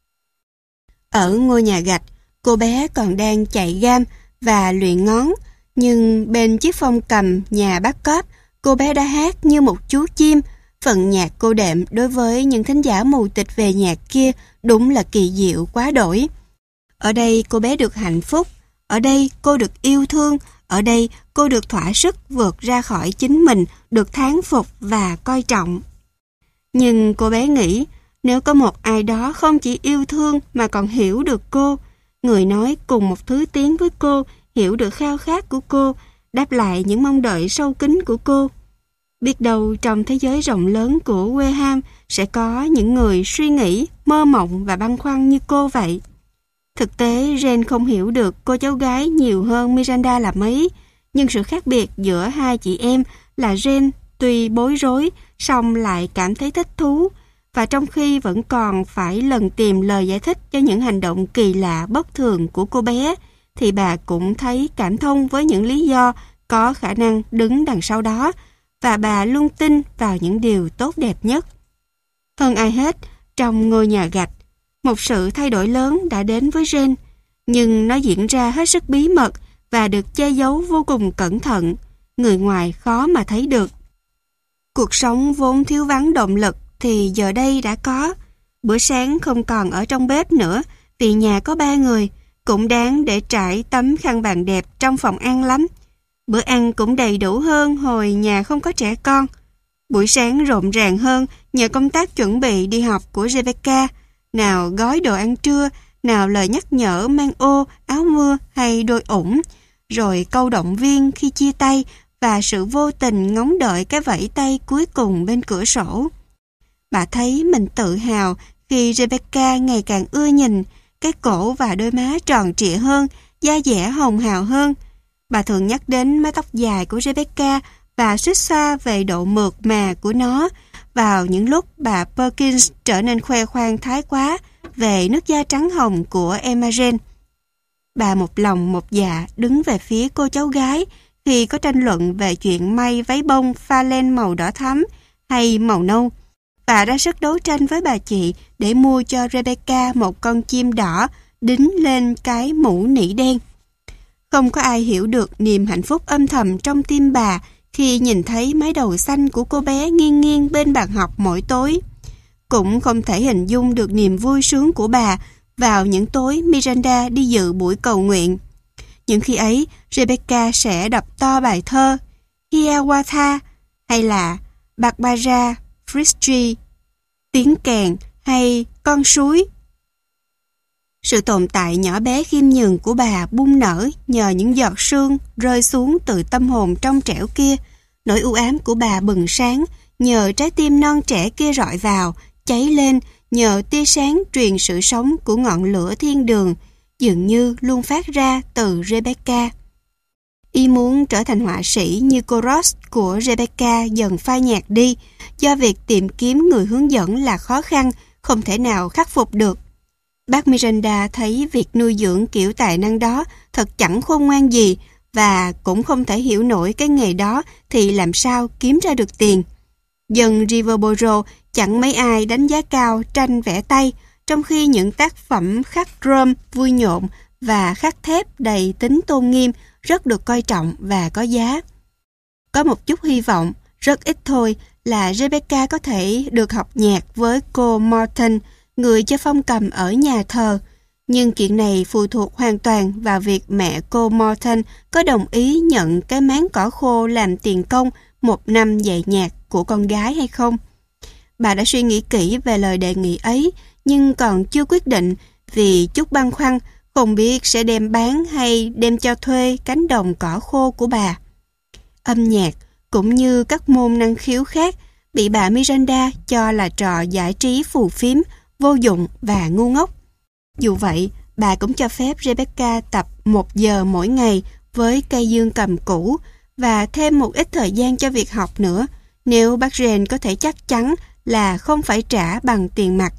Ở ngôi nhà gạch, cô bé còn đang chạy gam và luyện ngón, nhưng bên chiếc phong cầm nhà bác cóp, cô bé đã hát như một chú chim. Phần nhạc cô đệm đối với những thính giả mù tịch về nhạc kia đúng là kỳ diệu quá đổi. Ở đây cô bé được hạnh phúc, ở đây cô được yêu thương, ở đây cô được thỏa sức vượt ra khỏi chính mình, được thán phục và coi trọng. Nhưng cô bé nghĩ, nếu có một ai đó không chỉ yêu thương mà còn hiểu được cô, người nói cùng một thứ tiếng với cô, hiểu được khao khát của cô, đáp lại những mong đợi sâu kín của cô. Biết đâu trong thế giới rộng lớn của Wareham sẽ có những người suy nghĩ, mơ mộng và băn khoăn như cô vậy. Thực tế, Jane không hiểu được cô cháu gái nhiều hơn Miranda là mấy, nhưng sự khác biệt giữa hai chị em là Jane tuy bối rối, song lại cảm thấy thích thú, và trong khi vẫn còn phải lần tìm lời giải thích cho những hành động kỳ lạ bất thường của cô bé, thì bà cũng thấy cảm thông với những lý do có khả năng đứng đằng sau đó, và bà luôn tin vào những điều tốt đẹp nhất. Hơn ai hết, trong ngôi nhà gạch, một sự thay đổi lớn đã đến với Jane, nhưng nó diễn ra hết sức bí mật và được che giấu vô cùng cẩn thận, người ngoài khó mà thấy được. Cuộc sống vốn thiếu vắng động lực thì giờ đây đã có. Bữa sáng không còn ở trong bếp nữa vì nhà có ba người, cũng đáng để trải tấm khăn bàn đẹp trong phòng ăn lắm. Bữa ăn cũng đầy đủ hơn hồi nhà không có trẻ con. Buổi sáng rộn ràng hơn nhờ công tác chuẩn bị đi học của Rebecca, nào gói đồ ăn trưa, nào lời nhắc nhở mang ô, áo mưa hay đôi ủng, rồi câu động viên khi chia tay và sự vô tình ngóng đợi cái vẫy tay cuối cùng bên cửa sổ. Bà thấy mình tự hào khi Rebecca ngày càng ưa nhìn, cái cổ và đôi má tròn trịa hơn, da dẻ hồng hào hơn. Bà thường nhắc đến mái tóc dài của Rebecca và suýt xoa về độ mượt mà của nó vào những lúc bà Perkins trở nên khoe khoang thái quá về nước da trắng hồng của Emma Jane. Bà một lòng một dạ đứng về phía cô cháu gái khi có tranh luận về chuyện may váy bông pha len màu đỏ thắm hay màu nâu. Bà ra sức đấu tranh với bà chị để mua cho Rebecca một con chim đỏ đính lên cái mũ nỉ đen. Không có ai hiểu được niềm hạnh phúc âm thầm trong tim bà khi nhìn thấy mái đầu xanh của cô bé nghiêng nghiêng bên bàn học mỗi tối. Cũng không thể hình dung được niềm vui sướng của bà vào những tối Miranda đi dự buổi cầu nguyện. Những khi ấy, Rebecca sẽ đọc to bài thơ Hiawatha hay là Barbara Frischie, tiếng kèn hay con suối. Sự tồn tại nhỏ bé khiêm nhường của bà bung nở nhờ những giọt sương rơi xuống từ tâm hồn trong trẻo kia. Nỗi u ám của bà bừng sáng nhờ trái tim non trẻ kia rọi vào, cháy lên nhờ tia sáng truyền sự sống của ngọn lửa thiên đường, dường như luôn phát ra từ Rebecca. Y muốn trở thành họa sĩ như cô Ross của Rebecca dần phai nhạt đi do việc tìm kiếm người hướng dẫn là khó khăn, không thể nào khắc phục được. Bác Miranda thấy việc nuôi dưỡng kiểu tài năng đó thật chẳng khôn ngoan gì và cũng không thể hiểu nổi cái nghề đó thì làm sao kiếm ra được tiền. Dân Riverboro chẳng mấy ai đánh giá cao tranh vẽ tay, trong khi những tác phẩm khắc rơm vui nhộn và khắc thép đầy tính tôn nghiêm rất được coi trọng và có giá. Có một chút hy vọng, rất ít thôi, là Rebecca có thể được học nhạc với cô Morton, người chơi phong cầm ở nhà thờ. Nhưng chuyện này phụ thuộc hoàn toàn vào việc mẹ cô Morton có đồng ý nhận cái máng cỏ khô làm tiền công một năm dạy nhạc của con gái hay không. Bà đã suy nghĩ kỹ về lời đề nghị ấy, nhưng còn chưa quyết định vì chút băn khoăn không biết sẽ đem bán hay đem cho thuê cánh đồng cỏ khô của bà. Âm nhạc, cũng như các môn năng khiếu khác, bị bà Miranda cho là trò giải trí phù phiếm, vô dụng và ngu ngốc. Dù vậy, bà cũng cho phép Rebecca tập một giờ mỗi ngày với cây dương cầm cũ và thêm một ít thời gian cho việc học nữa, nếu bác Jane có thể chắc chắn là không phải trả bằng tiền mặt.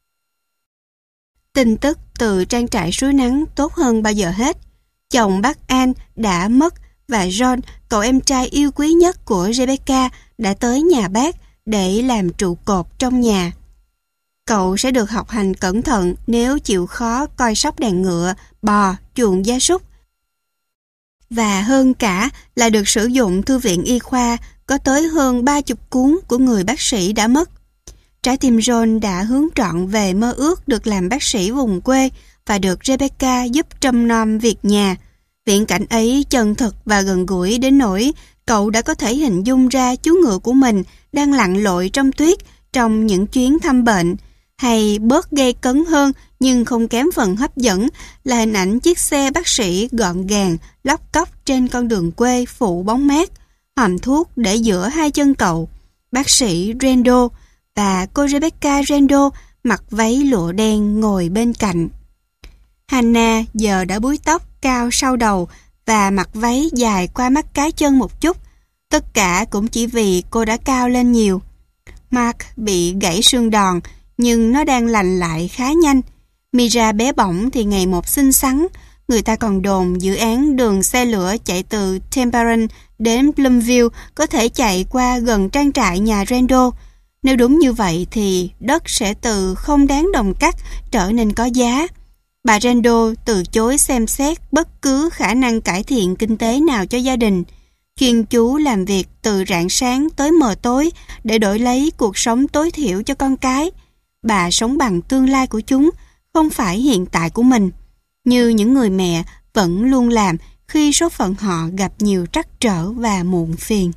Tin tức từ trang trại suối nắng tốt hơn bao giờ hết. Chồng bác Anne đã mất và John, cậu em trai yêu quý nhất của Rebecca, đã tới nhà bác để làm trụ cột trong nhà. Cậu sẽ được học hành cẩn thận nếu chịu khó coi sóc đàn ngựa, bò, chuồng gia súc. Và hơn cả là được sử dụng thư viện y khoa có tới hơn ba chục cuốn của người bác sĩ đã mất. Trái tim John đã hướng trọn về mơ ước được làm bác sĩ vùng quê và được Rebecca giúp trông nom việc nhà. Viễn cảnh ấy chân thực và gần gũi đến nỗi cậu đã có thể hình dung ra chú ngựa của mình đang lặn lội trong tuyết trong những chuyến thăm bệnh, hay bớt gây cấn hơn nhưng không kém phần hấp dẫn là hình ảnh chiếc xe bác sĩ gọn gàng lóc cóc trên con đường quê phủ bóng mát, hòm thuốc để giữa hai chân cậu, bác sĩ Randall và cô Rebecca Randall mặc váy lụa đen ngồi bên cạnh. Hannah giờ đã búi tóc cao sau đầu và mặc váy dài qua mắt cá chân một chút. Tất cả cũng chỉ vì cô đã cao lên nhiều. Mark bị gãy xương đòn, nhưng nó đang lành lại khá nhanh. Mira bé bỏng thì ngày một xinh xắn. Người ta còn đồn dự án đường xe lửa chạy từ Temperance đến Plumville có thể chạy qua gần trang trại nhà Randall. Nếu đúng như vậy thì đất sẽ từ không đáng đồng cắt trở nên có giá. Bà Randall từ chối xem xét bất cứ khả năng cải thiện kinh tế nào cho gia đình. Chuyên chú làm việc từ rạng sáng tới mờ tối để đổi lấy cuộc sống tối thiểu cho con cái. bà sống bằng tương lai của chúng, không phải hiện tại của mình, như những người mẹ vẫn luôn làm khi số phận họ gặp nhiều trắc trở và muộn phiền.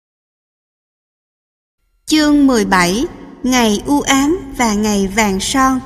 Chương mười bảy. Ngày u ám và ngày vàng son.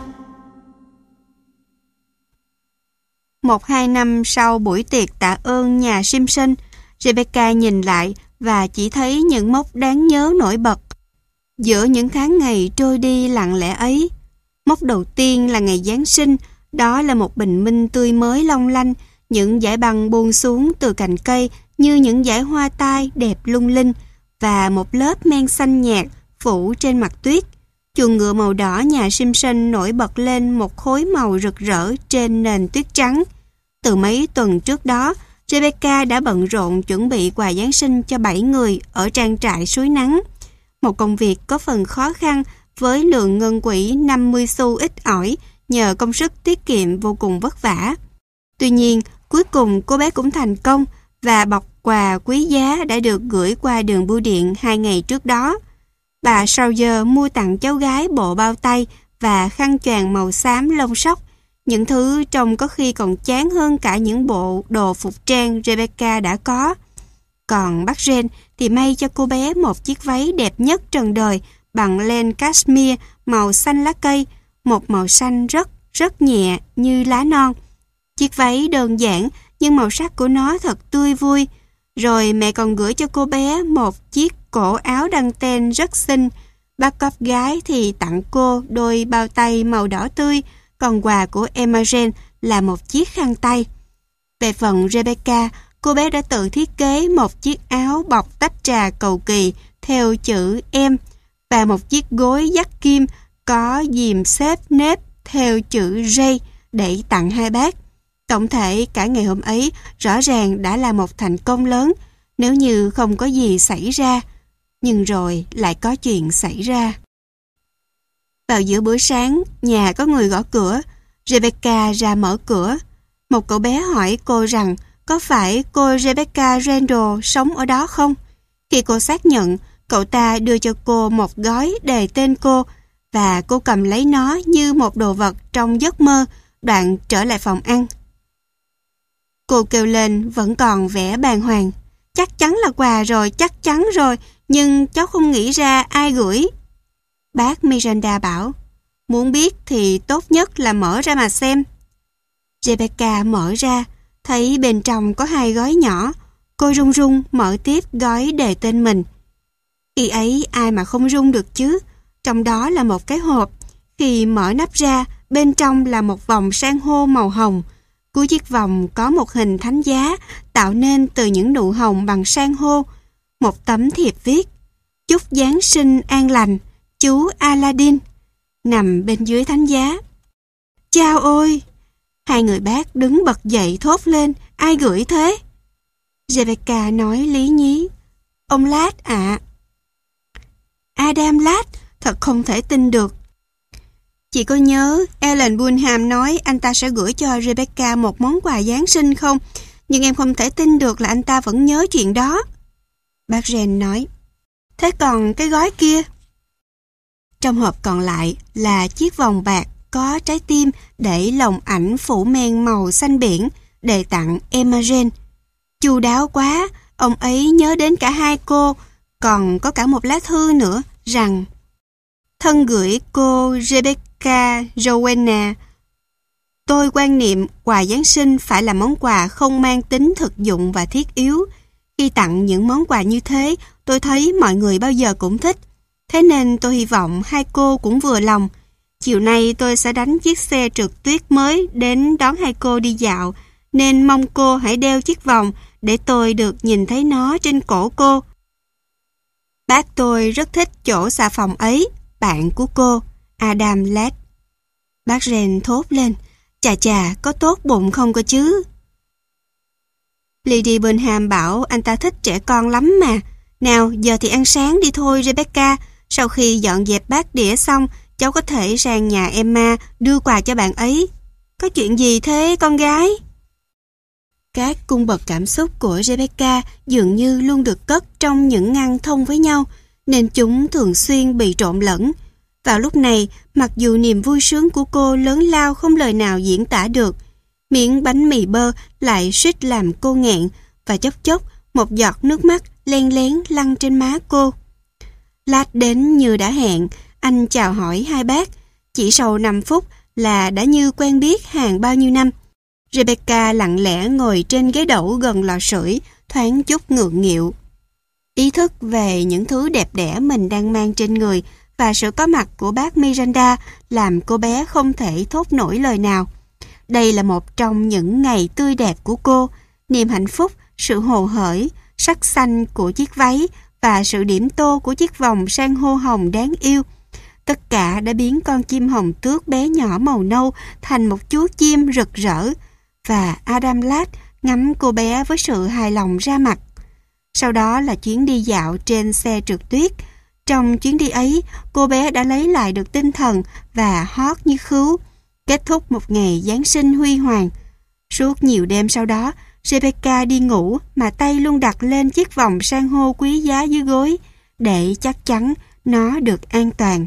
Một hai năm sau buổi tiệc tạ ơn nhà Simpson, Rebecca nhìn lại và chỉ thấy những mốc đáng nhớ nổi bật giữa những tháng ngày trôi đi lặng lẽ ấy. Mốc đầu tiên là ngày Giáng sinh, đó là một bình minh tươi mới long lanh, những dải băng buông xuống từ cành cây như những dải hoa tai đẹp lung linh, và một lớp men xanh nhạt phủ trên mặt tuyết. Chuồng ngựa màu đỏ nhà Simpson nổi bật lên một khối màu rực rỡ trên nền tuyết trắng. Từ mấy tuần trước đó, Rebecca đã bận rộn chuẩn bị quà Giáng sinh cho bảy người ở trang trại suối nắng. Một công việc có phần khó khăn với lượng ngân quỹ năm mươi xu ít ỏi nhờ công sức tiết kiệm vô cùng vất vả. Tuy nhiên, cuối cùng cô bé cũng thành công và bọc quà quý giá đã được gửi qua đường bưu điện hai ngày trước đó. Bà Sawyer mua tặng cháu gái bộ bao tay và khăn choàng màu xám lông sóc, những thứ trông có khi còn chán hơn cả những bộ đồ phục trang Rebecca đã có. Còn bác Ren thì may cho cô bé một chiếc váy đẹp nhất trần đời bằng len cashmere màu xanh lá cây, một màu xanh rất rất nhẹ như lá non. Chiếc váy đơn giản nhưng màu sắc của nó thật tươi vui. Rồi mẹ còn gửi cho cô bé một chiếc cổ áo đăng ten rất xinh. Bác cóp gái thì tặng cô đôi bao tay màu đỏ tươi, còn quà của Emma Jane là một chiếc khăn tay. Về phần Rebecca, cô bé đã tự thiết kế một chiếc áo bọc tách trà cầu kỳ theo chữ em và một chiếc gối dắt kim có diềm xếp nếp theo chữ J để tặng hai bác. Tổng thể cả ngày hôm ấy rõ ràng đã là một thành công lớn nếu như không có gì xảy ra. Nhưng rồi lại có chuyện xảy ra. Vào giữa bữa sáng, nhà có người gõ cửa. Rebecca ra mở cửa. Một cậu bé hỏi cô rằng có phải cô Rebecca Randall sống ở đó không? Khi cô xác nhận, cậu ta đưa cho cô một gói đề tên cô và cô cầm lấy nó như một đồ vật trong giấc mơ, đoạn trở lại phòng ăn. Cô kêu lên vẫn còn vẻ bàng hoàng. Chắc chắn là quà rồi, chắc chắn rồi, nhưng cháu không nghĩ ra ai gửi. Bác Miranda bảo, muốn biết thì tốt nhất là mở ra mà xem. Rebecca mở ra, thấy bên trong có hai gói nhỏ. Cô run run mở tiếp gói đề tên mình. Khi ấy ai mà không run được chứ. Trong đó là một cái hộp. Khi mở nắp ra, bên trong là một vòng san hô màu hồng. Cuối chiếc vòng có một hình thánh giá tạo nên từ những nụ hồng bằng san hô. Một tấm thiệp viết, chúc Giáng sinh an lành, chú Aladdin, nằm bên dưới thánh giá. Chao ôi! Hai người bác đứng bật dậy thốt lên, ai gửi thế? Rebecca nói lý nhí, ông Ladd ạ. À. Adam Ladd, thật không thể tin được. Chị có nhớ Ellen Bunham nói anh ta sẽ gửi cho Rebecca một món quà Giáng sinh không? Nhưng em không thể tin được là anh ta vẫn nhớ chuyện đó. Bác Ren nói. Thế còn cái gói kia? Trong hộp còn lại là chiếc vòng bạc có trái tim để lồng ảnh phủ men màu xanh biển để tặng Emma Jane. Chu đáo quá, ông ấy nhớ đến cả hai cô, còn có cả một lá thư nữa rằng thân gửi cô Rebecca Rowena. Tôi quan niệm quà Giáng sinh phải là món quà không mang tính thực dụng và thiết yếu. Khi tặng những món quà như thế, tôi thấy mọi người bao giờ cũng thích. Thế nên tôi hy vọng hai cô cũng vừa lòng. Chiều nay tôi sẽ đánh chiếc xe trượt tuyết mới đến đón hai cô đi dạo, nên mong cô hãy đeo chiếc vòng để tôi được nhìn thấy nó trên cổ cô. Bác tôi rất thích chỗ xà phòng ấy, bạn của cô, Adam Ladd. Bác Ren thốt lên, chà chà, có tốt bụng không cơ chứ? Lady Bunham bảo anh ta thích trẻ con lắm mà. Nào, giờ thì ăn sáng đi thôi Rebecca. Sau khi dọn dẹp bát đĩa xong, cháu có thể sang nhà Emma đưa quà cho bạn ấy. Có chuyện gì thế con gái? Các cung bậc cảm xúc của Rebecca dường như luôn được cất trong những ngăn thông với nhau, nên chúng thường xuyên bị trộn lẫn. Vào lúc này, mặc dù niềm vui sướng của cô lớn lao không lời nào diễn tả được, miếng bánh mì bơ lại suýt làm cô nghẹn và chốc chốc một giọt nước mắt len lén lăn trên má cô. Lát đến như đã hẹn, anh chào hỏi hai bác. Chỉ sau năm phút là đã như quen biết hàng bao nhiêu năm. Rebecca lặng lẽ ngồi trên ghế đẩu gần lò sưởi, thoáng chút ngượng nghịu. Ý thức về những thứ đẹp đẽ mình đang mang trên người và sự có mặt của bác Miranda làm cô bé không thể thốt nổi lời nào. Đây là một trong những ngày tươi đẹp của cô, niềm hạnh phúc, sự hồ hởi, sắc xanh của chiếc váy và sự điểm tô của chiếc vòng san hô hồng đáng yêu. Tất cả đã biến con chim hồng tước bé nhỏ màu nâu thành một chú chim rực rỡ, và Adam Ladd ngắm cô bé với sự hài lòng ra mặt. Sau đó là chuyến đi dạo trên xe trượt tuyết. Trong chuyến đi ấy, cô bé đã lấy lại được tinh thần và hót như khứu, kết thúc một ngày Giáng sinh huy hoàng. Suốt nhiều đêm sau đó, Rebecca đi ngủ mà tay luôn đặt lên chiếc vòng san hô quý giá dưới gối để chắc chắn nó được an toàn.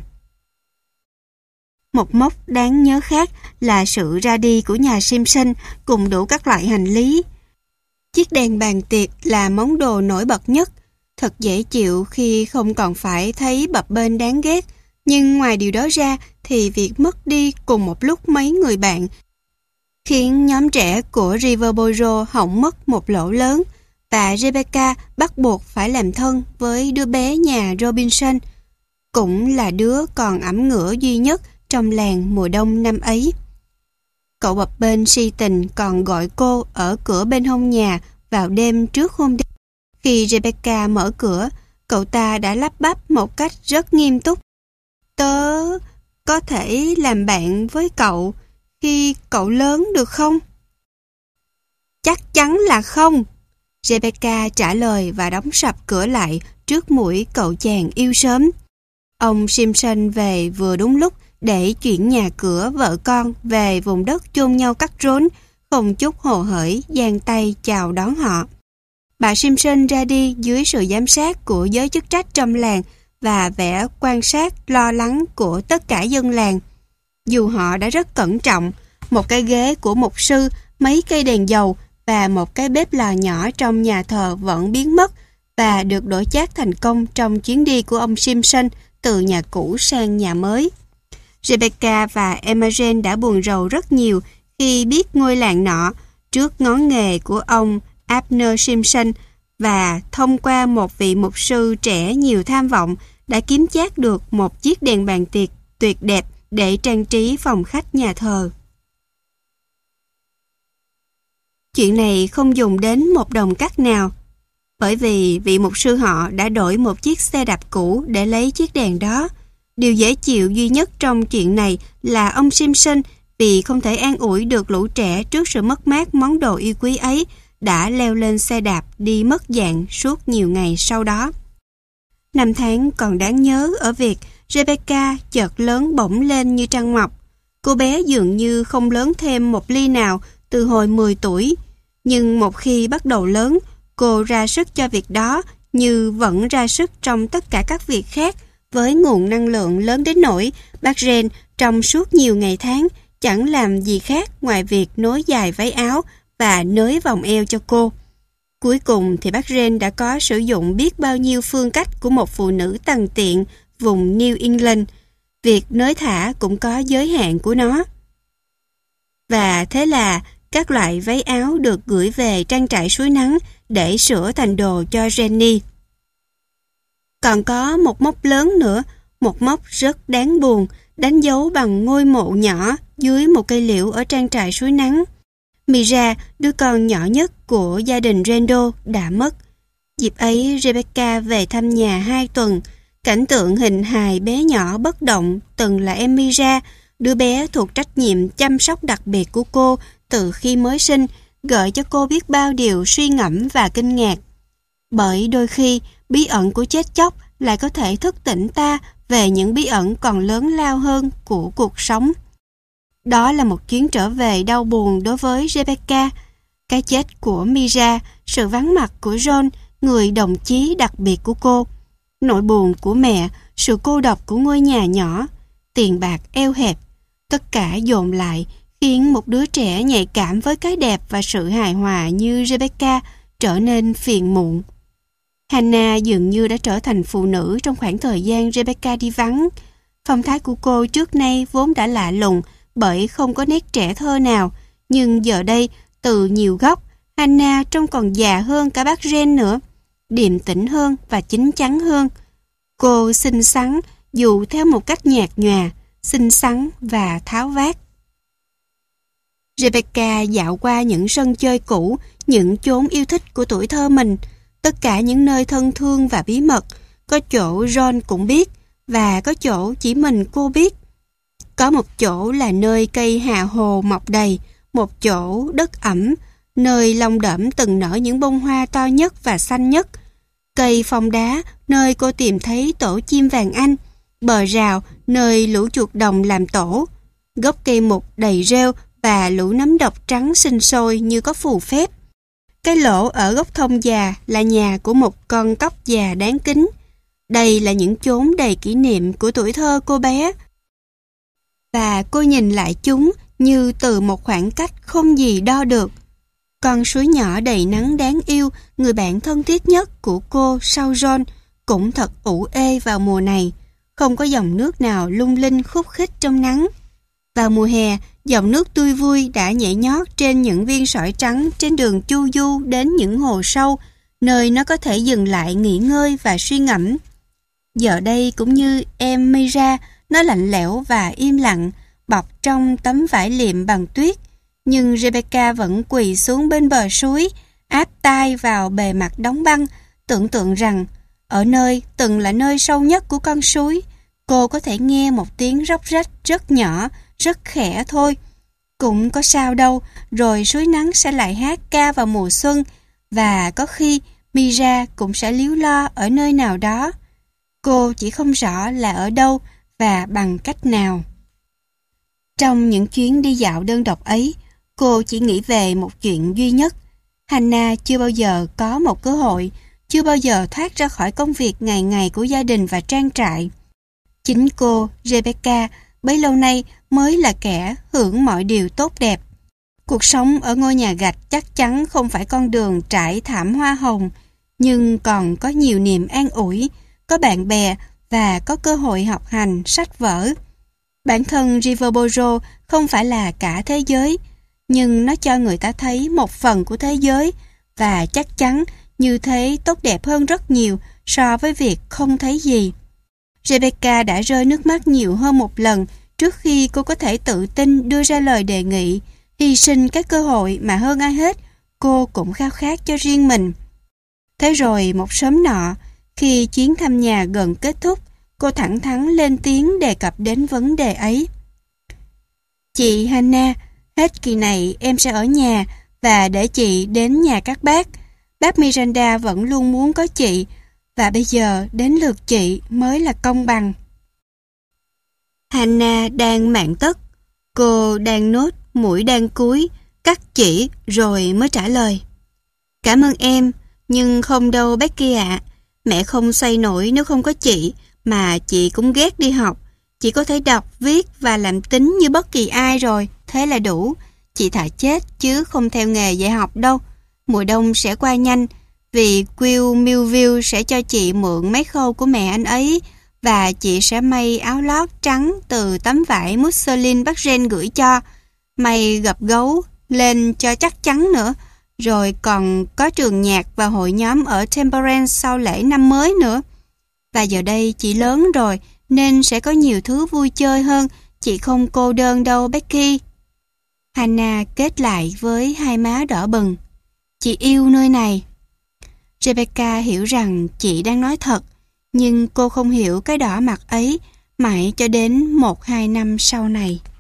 Một mốc đáng nhớ khác là sự ra đi của nhà Simpson cùng đủ các loại hành lý. Chiếc đèn bàn tiệc là món đồ nổi bật nhất, thật dễ chịu khi không còn phải thấy bập bênh đáng ghét. Nhưng ngoài điều đó ra thì việc mất đi cùng một lúc mấy người bạn khiến nhóm trẻ của Riverboro hỏng mất một lỗ lớn, và Rebecca bắt buộc phải làm thân với đứa bé nhà Robinson, cũng là đứa còn ẵm ngửa duy nhất trong làng mùa đông năm ấy. Cậu bập bênh si tình còn gọi cô ở cửa bên hông nhà vào đêm trước hôm đêm. Khi Rebecca mở cửa, cậu ta đã lắp bắp một cách rất nghiêm túc: "Tớ có thể làm bạn với cậu khi cậu lớn được không?" "Chắc chắn là không," Rebecca trả lời và đóng sập cửa lại trước mũi cậu chàng yêu sớm. Ông Simpson về vừa đúng lúc để chuyển nhà cửa vợ con về vùng đất chôn nhau cắt rốn, không chút hồ hởi giang tay chào đón họ. Bà Simpson ra đi dưới sự giám sát của giới chức trách trong làng và vẻ quan sát lo lắng của tất cả dân làng. Dù họ đã rất cẩn trọng, một cái ghế của mục sư, mấy cây đèn dầu và một cái bếp lò nhỏ trong nhà thờ vẫn biến mất và được đổi chác thành công trong chuyến đi của ông Simpson từ nhà cũ sang nhà mới. Rebecca và Emma Jane đã buồn rầu rất nhiều khi biết ngôi làng nọ, trước ngón nghề của ông Abner Simpson và thông qua một vị mục sư trẻ nhiều tham vọng, đã kiếm chác được một chiếc đèn bàn tiệc tuyệt đẹp để trang trí phòng khách nhà thờ. Chuyện này không dùng đến một đồng cắt nào, bởi vì vị mục sư họ đã đổi một chiếc xe đạp cũ để lấy chiếc đèn đó. Điều dễ chịu duy nhất trong chuyện này là ông Simpson, vì không thể an ủi được lũ trẻ trước sự mất mát món đồ yêu quý ấy, đã leo lên xe đạp đi mất dạng suốt nhiều ngày sau đó. Năm tháng còn đáng nhớ ở việc Rebecca chợt lớn bỗng lên như trăng mọc. Cô bé dường như không lớn thêm một ly nào từ hồi mười tuổi, nhưng một khi bắt đầu lớn, cô ra sức cho việc đó như vẫn ra sức trong tất cả các việc khác, với nguồn năng lượng lớn đến nỗi bác Jane trong suốt nhiều ngày tháng chẳng làm gì khác ngoài việc nối dài váy áo và nới vòng eo cho cô. Cuối cùng thì bác Jane đã có sử dụng biết bao nhiêu phương cách của một phụ nữ tằn tiện vùng New England. Việc nới thả cũng có giới hạn của nó. Và thế là các loại váy áo được gửi về trang trại suối nắng để sửa thành đồ cho Jenny. Còn có một mốc lớn nữa, một mốc rất đáng buồn, đánh dấu bằng ngôi mộ nhỏ dưới một cây liễu ở trang trại suối nắng. Mira, đứa con nhỏ nhất của gia đình Randall, đã mất. Dịp ấy, Rebecca về thăm nhà hai tuần. Cảnh tượng hình hài bé nhỏ bất động từng là em Mira, đứa bé thuộc trách nhiệm chăm sóc đặc biệt của cô từ khi mới sinh, gợi cho cô biết bao điều suy ngẫm và kinh ngạc. Bởi đôi khi, bí ẩn của chết chóc lại có thể thức tỉnh ta về những bí ẩn còn lớn lao hơn của cuộc sống. Đó là một chuyến trở về đau buồn đối với Rebecca. Cái chết của Mira, sự vắng mặt của John, người đồng chí đặc biệt của cô, nỗi buồn của mẹ, sự cô độc của ngôi nhà nhỏ, tiền bạc eo hẹp. Tất cả dồn lại khiến một đứa trẻ nhạy cảm với cái đẹp và sự hài hòa như Rebecca trở nên phiền muộn. Hannah dường như đã trở thành phụ nữ trong khoảng thời gian Rebecca đi vắng. Phong thái của cô trước nay vốn đã lạ lùng bởi không có nét trẻ thơ nào, nhưng giờ đây, từ nhiều góc, Hannah trông còn già hơn cả bác Ren nữa, điềm tĩnh hơn và chín chắn hơn. Cô xinh xắn dù theo một cách nhạt nhòa, xinh xắn và tháo vát. Rebecca dạo qua những sân chơi cũ, những chốn yêu thích của tuổi thơ mình, tất cả những nơi thân thương và bí mật, có chỗ John cũng biết và có chỗ chỉ mình cô biết. Có một chỗ là nơi cây hà hồ mọc đầy, một chỗ đất ẩm, nơi lông đẫm từng nở những bông hoa to nhất và xanh nhất. Cây phong đá, nơi cô tìm thấy tổ chim vàng anh, bờ rào, nơi lũ chuột đồng làm tổ, gốc cây mục đầy rêu và lũ nấm độc trắng sinh sôi như có phù phép. Cái lỗ ở gốc thông già là nhà của một con cóc già đáng kính. Đây là những chốn đầy kỷ niệm của tuổi thơ cô bé. Và cô nhìn lại chúng như từ một khoảng cách không gì đo được. Con suối nhỏ đầy nắng đáng yêu, người bạn thân thiết nhất của cô sau John, cũng thật ủ ê vào mùa này. Không có dòng nước nào lung linh khúc khích trong nắng. Vào mùa hè, dòng nước tươi vui đã nhảy nhót trên những viên sỏi trắng trên đường chu du đến những hồ sâu, nơi nó có thể dừng lại nghỉ ngơi và suy ngẫm. Giờ đây cũng như em Mira, nó lạnh lẽo và im lặng, bọc trong tấm vải liệm bằng tuyết. Nhưng Rebecca vẫn quỳ xuống bên bờ suối, áp tai vào bề mặt đóng băng, tưởng tượng rằng ở nơi từng là nơi sâu nhất của con suối, cô có thể nghe một tiếng róc rách rất nhỏ, rất khẽ thôi. Cũng có sao đâu, rồi suối nắng sẽ lại hát ca vào mùa xuân, và có khi Mira cũng sẽ líu lo ở nơi nào đó. Cô chỉ không rõ là ở đâu và bằng cách nào. Trong những chuyến đi dạo đơn độc ấy, cô chỉ nghĩ về một chuyện duy nhất. Hannah chưa bao giờ có một cơ hội, chưa bao giờ thoát ra khỏi công việc ngày ngày của gia đình và trang trại. Chính cô, Rebecca, bấy lâu nay mới là kẻ hưởng mọi điều tốt đẹp. Cuộc sống ở ngôi nhà gạch chắc chắn không phải con đường trải thảm hoa hồng, nhưng còn có nhiều niềm an ủi, có bạn bè và có cơ hội học hành, sách vở. Bản thân Riverboro không phải là cả thế giới, nhưng nó cho người ta thấy một phần của thế giới, và chắc chắn như thế tốt đẹp hơn rất nhiều so với việc không thấy gì. Rebecca đã rơi nước mắt nhiều hơn một lần trước khi cô có thể tự tin đưa ra lời đề nghị, hy sinh các cơ hội mà hơn ai hết, cô cũng khao khát cho riêng mình. Thế rồi một sớm nọ, khi chuyến thăm nhà gần kết thúc, cô thẳng thắn lên tiếng đề cập đến vấn đề ấy. Chị Hannah, hết kỳ này em sẽ ở nhà và để chị đến nhà các bác. Bác Miranda vẫn luôn muốn có chị, và bây giờ đến lượt chị mới là công bằng. Hannah đang mạn tất. Cô đang nốt, mũi đang cúi, cắt chỉ rồi mới trả lời. Cảm ơn em, nhưng không đâu Becky ạ. Mẹ không xoay nổi nếu không có chị, mà chị cũng ghét đi học. Chị có thể đọc, viết và làm tính như bất kỳ ai rồi, thế là đủ. Chị thà chết chứ không theo nghề dạy học đâu. Mùa đông sẽ qua nhanh, vì Will Millville sẽ cho chị mượn mấy khâu của mẹ anh ấy, và chị sẽ may áo lót trắng từ tấm vải Mussolin bác Ren gửi cho. May gập gấu lên cho chắc chắn nữa. Rồi còn có trường nhạc và hội nhóm ở Temperance sau lễ năm mới nữa. Và giờ đây chị lớn rồi nên sẽ có nhiều thứ vui chơi hơn. Chị không cô đơn đâu Becky. Hannah kết lại với hai má đỏ bừng. Chị yêu nơi này. Rebecca hiểu rằng chị đang nói thật, nhưng cô không hiểu cái đỏ mặt ấy mãi cho đến một hai năm sau này.